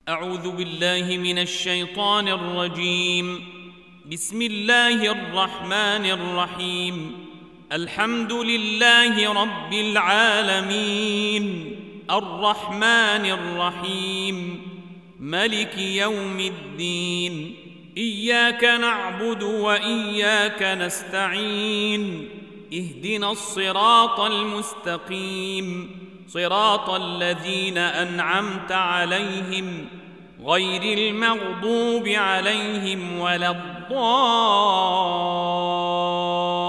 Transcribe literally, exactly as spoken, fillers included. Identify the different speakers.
Speaker 1: أعوذ بالله من الشيطان الرجيم. بسم الله الرحمن الرحيم. الحمد لله رب العالمين، الرحمن الرحيم، ملك يوم الدين. إياك نعبد وإياك نستعين. اهدنا الصراط المستقيم، صراط الذين أنعمت عليهم غير المغضوب عليهم ولا الضالين.